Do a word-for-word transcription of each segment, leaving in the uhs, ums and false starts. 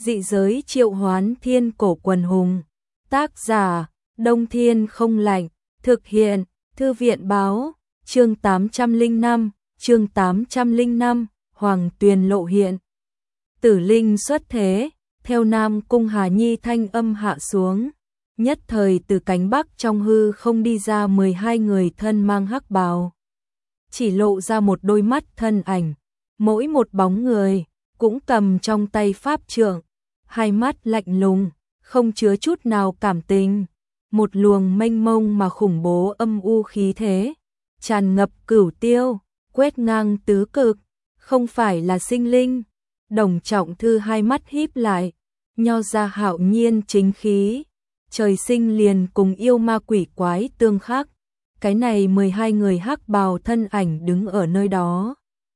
Dị giới triệu hoán thiên cổ quần hùng. Tác giả, Đông Thiên không lạnh. Thực hiện, Thư viện báo. Chương tám trăm lẻ năm, chương tám trăm lẻ năm, Hoàng Tuyền lộ hiện. Tử linh xuất thế, theo Nam Cung Hà Nhi thanh âm hạ xuống. Nhất thời từ cánh bắc trong hư không đi ra mười hai người thân mang hắc bào. Chỉ lộ ra một đôi mắt thân ảnh, mỗi một bóng người cũng cầm trong tay pháp trượng, hai mắt lạnh lùng, không chứa chút nào cảm tình, một luồng mênh mông mà khủng bố âm u khí thế, tràn ngập cửu tiêu, quét ngang tứ cực, không phải là sinh linh. Đồng Trọng Thư hai mắt híp lại, nho ra hạo nhiên chính khí, trời sinh liền cùng yêu ma quỷ quái tương khắc. Cái này mười hai người hắc bào thân ảnh đứng ở nơi đó,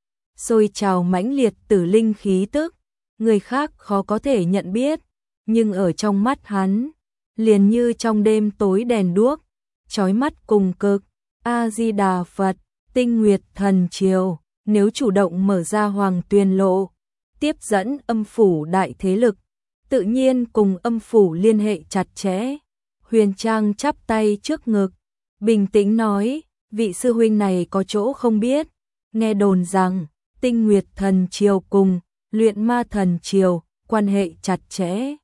xôi trào mãnh liệt tử linh khí tức, người khác khó có thể nhận biết, nhưng ở trong mắt hắn, liền như trong đêm tối đèn đuốc, chói mắt cùng cực. A Di Đà Phật, Tinh Nguyệt Thần Triều, nếu chủ động mở ra Hoàng Tuyền lộ, tiếp dẫn âm phủ đại thế lực, tự nhiên cùng âm phủ liên hệ chặt chẽ. Huyền Trang chắp tay trước ngực, bình tĩnh nói, vị sư huynh này có chỗ không biết, nghe đồn rằng Tinh Nguyệt Thần Triều cùng Luyện Ma Thần Triều quan hệ chặt chẽ,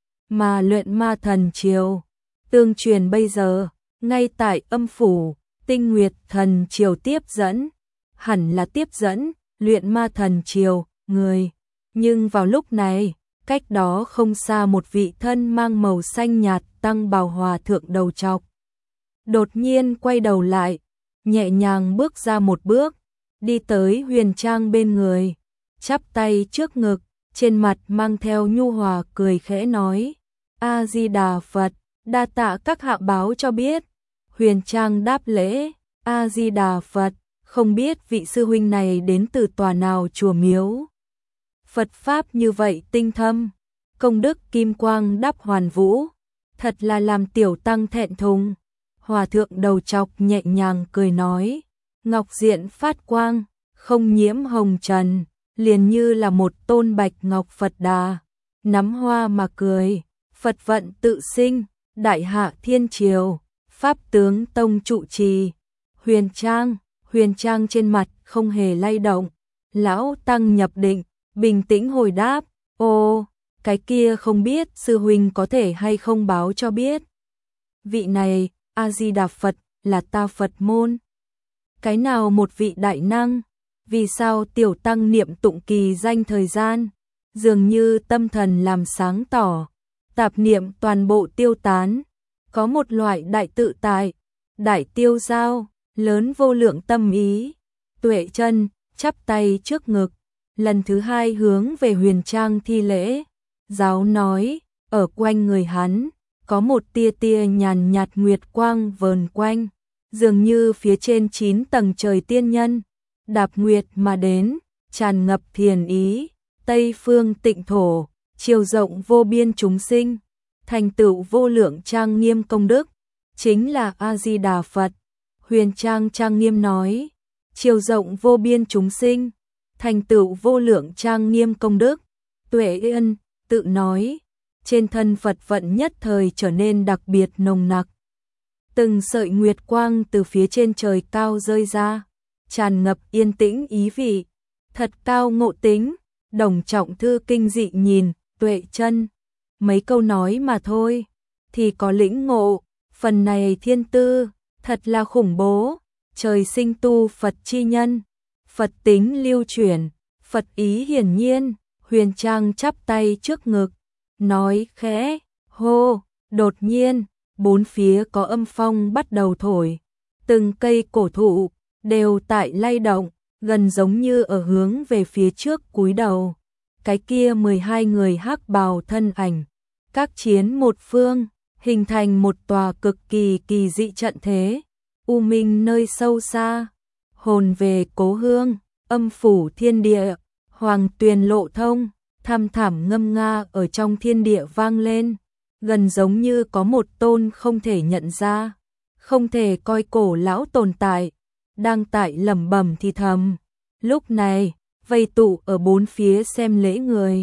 mà Luyện Ma Thần Triều tương truyền bây giờ ngay tại âm phủ. Tinh Nguyệt Thần Triều tiếp dẫn, hẳn là tiếp dẫn Luyện Ma Thần Triều người, nhưng vào lúc này, cách đó không xa một vị thân mang màu xanh nhạt tăng bào hòa thượng đầu trọc, đột nhiên quay đầu lại, nhẹ nhàng bước ra một bước, đi tới Huyền Trang bên người, chắp tay trước ngực, trên mặt mang theo nhu hòa cười khẽ nói: A Di Đà Phật, đa tạ các hạ báo cho biết. Huyền Trang đáp lễ: A Di Đà Phật, không biết vị sư huynh này đến từ tòa nào chùa miếu. Phật pháp như vậy tinh thâm, công đức kim quang đắp hoàn vũ, thật là làm tiểu tăng thẹn thùng. Hòa thượng đầu trọc nhẹ nhàng cười nói, ngọc diện phát quang, không nhiễm hồng trần, liền như là một tôn bạch ngọc Phật Đà, nắm hoa mà cười. Phật vận tự sinh, đại hạ thiên triều, pháp tướng tông trụ trì. Huyền Trang, Huyền Trang trên mặt không hề lay động, lão tăng nhập định, bình tĩnh hồi đáp, ô, cái kia không biết sư huynh có thể hay không báo cho biết. Vị này, A Di Đà Phật, là ta Phật môn. Cái nào một vị đại năng, vì sao tiểu tăng niệm tụng kỳ danh thời gian, dường như tâm thần làm sáng tỏ, tạp niệm toàn bộ tiêu tán, có một loại đại tự tại, đại tiêu giao, lớn vô lượng tâm ý. Tuệ Chân chắp tay trước ngực, lần thứ hai hướng về Huyền Trang thi lễ, giáo nói, ở quanh người hắn có một tia tia nhàn nhạt nguyệt quang vờn quanh, dường như phía trên chín tầng trời tiên nhân đạp nguyệt mà đến, tràn ngập thiền ý. Tây phương tịnh thổ, chiều rộng vô biên chúng sinh, thành tựu vô lượng trang nghiêm công đức, chính là A Di Đà Phật. Huyền Trang trang nghiêm nói, chiều rộng vô biên chúng sinh, thành tựu vô lượng trang nghiêm công đức. Tuệ Ân tự nói, trên thân Phật vận nhất thời trở nên đặc biệt nồng nặc. Từng sợi nguyệt quang từ phía trên trời cao rơi ra, tràn ngập yên tĩnh ý vị, thật cao ngộ tính. Đồng Trọng Thư kinh dị nhìn Tuệ Chân, mấy câu nói mà thôi thì có lĩnh ngộ, phần này thiên tư thật là khủng bố. Trời sinh tu Phật chi nhân, Phật tính lưu chuyển, Phật ý hiển nhiên. Huyền Trang chắp tay trước ngực, nói khẽ, hô. Đột nhiên, bốn phía có âm phong bắt đầu thổi, từng cây cổ thụ đều tại lay động, gần giống như ở hướng về phía trước cúi đầu. Cái kia mười hai người hắc bào thân ảnh, các chiến một phương, hình thành một tòa cực kỳ kỳ dị trận thế. U minh nơi sâu xa, hồn về cố hương, âm phủ thiên địa, Hoàng Tuyền lộ thông, thăm thẳm ngâm nga ở trong thiên địa vang lên, gần giống như có một tôn không thể nhận ra, không thể coi cổ lão tồn tại, đang tại lẩm bẩm thì thầm. Lúc này, vây tụ ở bốn phía xem lễ người,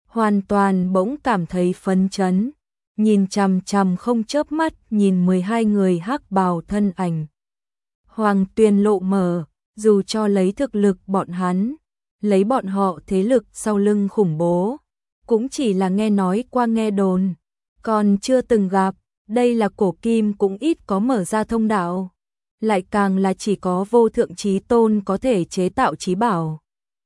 hoàn toàn bỗng cảm thấy phấn chấn, nhìn chằm chằm không chớp mắt nhìn mười hai người hắc bào thân ảnh. Hoàng Tuyền lộ mở, dù cho lấy thực lực bọn hắn, lấy bọn họ thế lực sau lưng khủng bố, cũng chỉ là nghe nói qua nghe đồn, còn chưa từng gặp, đây là cổ kim cũng ít có mở ra thông đạo, lại càng là chỉ có vô thượng chí tôn có thể chế tạo chí bảo.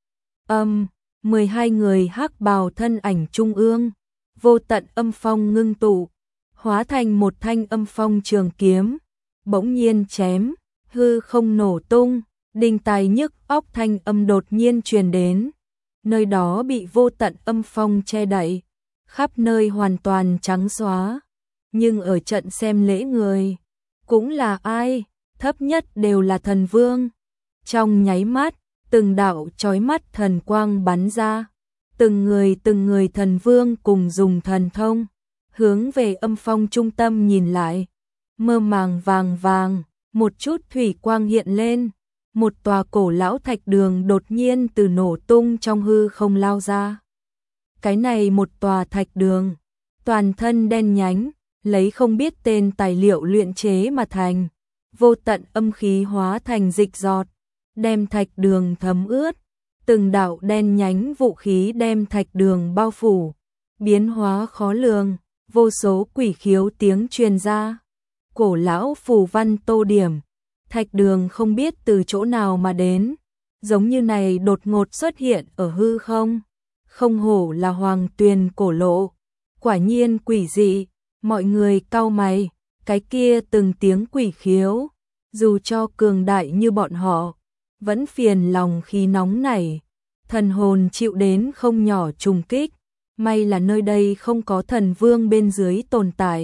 Âm, mười hai người hắc bào thân ảnh trung ương, vô tận âm phong ngưng tụ, hóa thành một thanh âm phong trường kiếm, bỗng nhiên chém, hư không nổ tung, đinh tai nhức óc thanh âm đột nhiên truyền đến. Nơi đó bị vô tận âm phong che đậy, khắp nơi hoàn toàn trắng xóa, nhưng ở trận xem lễ người, cũng là ai, thấp nhất đều là thần vương. Trong nháy mắt, từng đạo chói mắt thần quang bắn ra, từng người từng người thần vương cùng dùng thần thông, hướng về âm phong trung tâm nhìn lại, mơ màng vàng vàng, một chút thủy quang hiện lên, một tòa cổ lão thạch đường đột nhiên từ nổ tung trong hư không lao ra. Cái này một tòa thạch đường, toàn thân đen nhánh, lấy không biết tên tài liệu luyện chế mà thành, vô tận âm khí hóa thành dịch giọt, đem thạch đường thấm ướt, từng đạo đen nhánh vũ khí đem thạch đường bao phủ, biến hóa khó lường, vô số quỷ khiếu tiếng truyền ra. Cổ lão phù văn tô điểm, thạch đường không biết từ chỗ nào mà đến, giống như này đột ngột xuất hiện ở hư không, không hổ là Hoàng Tuyền cổ lộ, quả nhiên quỷ dị, mọi người cau mày, cái kia từng tiếng quỷ khiếu, dù cho cường đại như bọn họ, vẫn phiền lòng khi nóng nảy, thần hồn chịu đến không nhỏ trùng kích, may là nơi đây không có thần vương bên dưới tồn tại.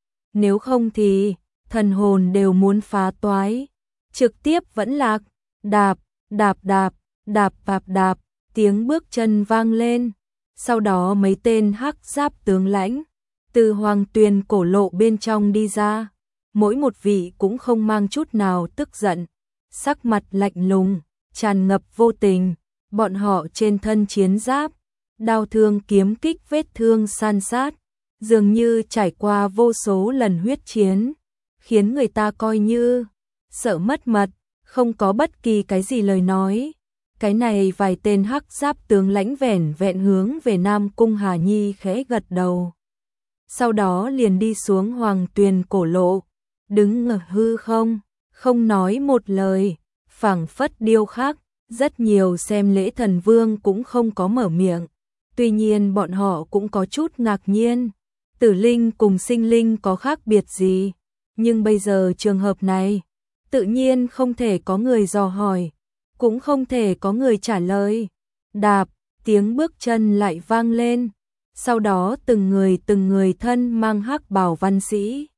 Nếu không thì, thần hồn đều muốn phá toái, trực tiếp vẫn lạc, đạp, đạp đạp, đạp đạp đạp, tiếng bước chân vang lên, sau đó mấy tên hắc giáp tướng lãnh, từ Hoàng Tuyền cổ lộ bên trong đi ra, mỗi một vị cũng không mang chút nào tức giận, sắc mặt lạnh lùng, tràn ngập vô tình, bọn họ trên thân chiến giáp, đao thương kiếm kích vết thương san sát, dường như trải qua vô số lần huyết chiến, khiến người ta coi như sợ mất mật, không có bất kỳ cái gì lời nói. Cái này vài tên hắc giáp tướng lãnh vẻn vẹn hướng về Nam Cung Hà Nhi khẽ gật đầu. Sau đó liền đi xuống Hoàng Tuyền cổ lộ, đứng ở hư không, không nói một lời, phảng phất điêu khắc, rất nhiều xem lễ thần vương cũng không có mở miệng. Tuy nhiên bọn họ cũng có chút ngạc nhiên, tử linh cùng sinh linh có khác biệt gì, nhưng bây giờ trường hợp này, tự nhiên không thể có người dò hỏi, cũng không thể có người trả lời. Đạp, tiếng bước chân lại vang lên, sau đó từng người từng người thân mang hắc bào văn sĩ,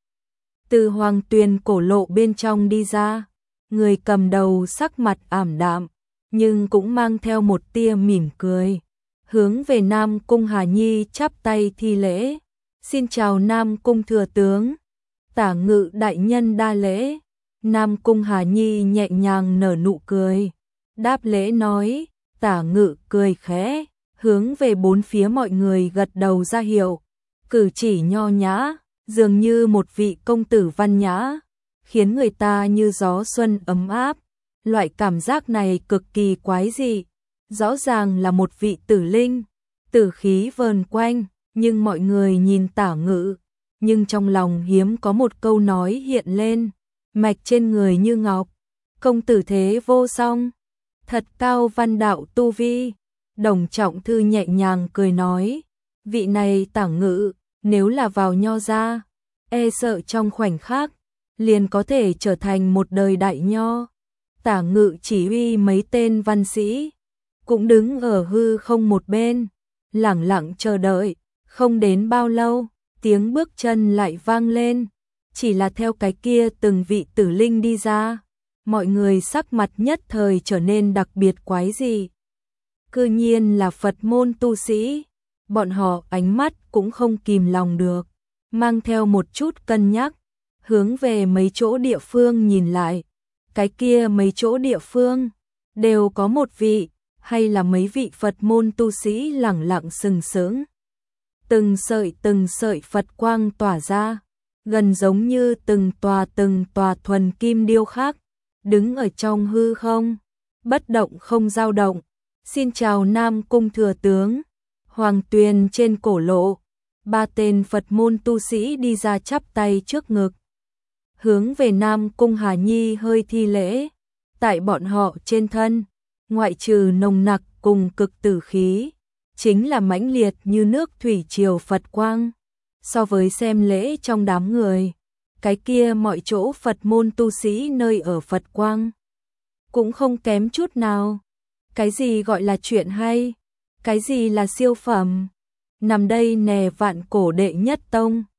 từ Hoàng Tuyền cổ lộ bên trong đi ra, người cầm đầu sắc mặt ảm đạm, nhưng cũng mang theo một tia mỉm cười, hướng về Nam Cung Hà Nhi chắp tay thi lễ. Xin chào Nam Cung thừa tướng, Tả Ngự đại nhân đa lễ. Nam Cung Hà Nhi nhẹ nhàng nở nụ cười, đáp lễ nói, Tả Ngự cười khẽ, hướng về bốn phía mọi người gật đầu ra hiệu, cử chỉ nho nhã, dường như một vị công tử văn nhã, khiến người ta như gió xuân ấm áp. Loại cảm giác này cực kỳ quái dị, rõ ràng là một vị tử linh, tử khí vờn quanh, nhưng mọi người nhìn Tả Ngự, nhưng trong lòng hiếm có một câu nói hiện lên, mạch trên người như ngọc, công tử thế vô song, thật cao văn đạo tu vi. Đồng Trọng Thư nhẹ nhàng cười nói, vị này Tả Ngự, nếu là vào nho gia, e sợ trong khoảnh khắc, liền có thể trở thành một đời đại nho. Tả Ngự chỉ huy mấy tên văn sĩ, cũng đứng ở hư không một bên, lẳng lặng chờ đợi, không đến bao lâu, tiếng bước chân lại vang lên, chỉ là theo cái kia từng vị tử linh đi ra, mọi người sắc mặt nhất thời trở nên đặc biệt quái dị. Cư nhiên là Phật môn tu sĩ, bọn họ ánh mắt cũng không kìm lòng được, mang theo một chút cân nhắc, hướng về mấy chỗ địa phương nhìn lại. Cái kia mấy chỗ địa phương đều có một vị hay là mấy vị Phật môn tu sĩ lẳng lặng sừng sững. Từng sợi từng sợi Phật quang tỏa ra, gần giống như từng tòa từng tòa thuần kim điêu khắc, đứng ở trong hư không, bất động không dao động. Xin chào Nam Cung thừa tướng. Hoàng tuyền trên cổ lộ, ba tên Phật môn tu sĩ đi ra chắp tay trước ngực, hướng về Nam Cung Hà Nhi hơi thi lễ. Tại bọn họ trên thân, ngoại trừ nồng nặc cùng cực tử khí, chính là mãnh liệt như nước thủy triều Phật quang. So với xem lễ trong đám người, cái kia mọi chỗ Phật môn tu sĩ nơi ở Phật quang cũng không kém chút nào. Cái gì gọi là chuyện hay, cái gì là siêu phẩm, nằm đây nè vạn cổ đệ nhất tông,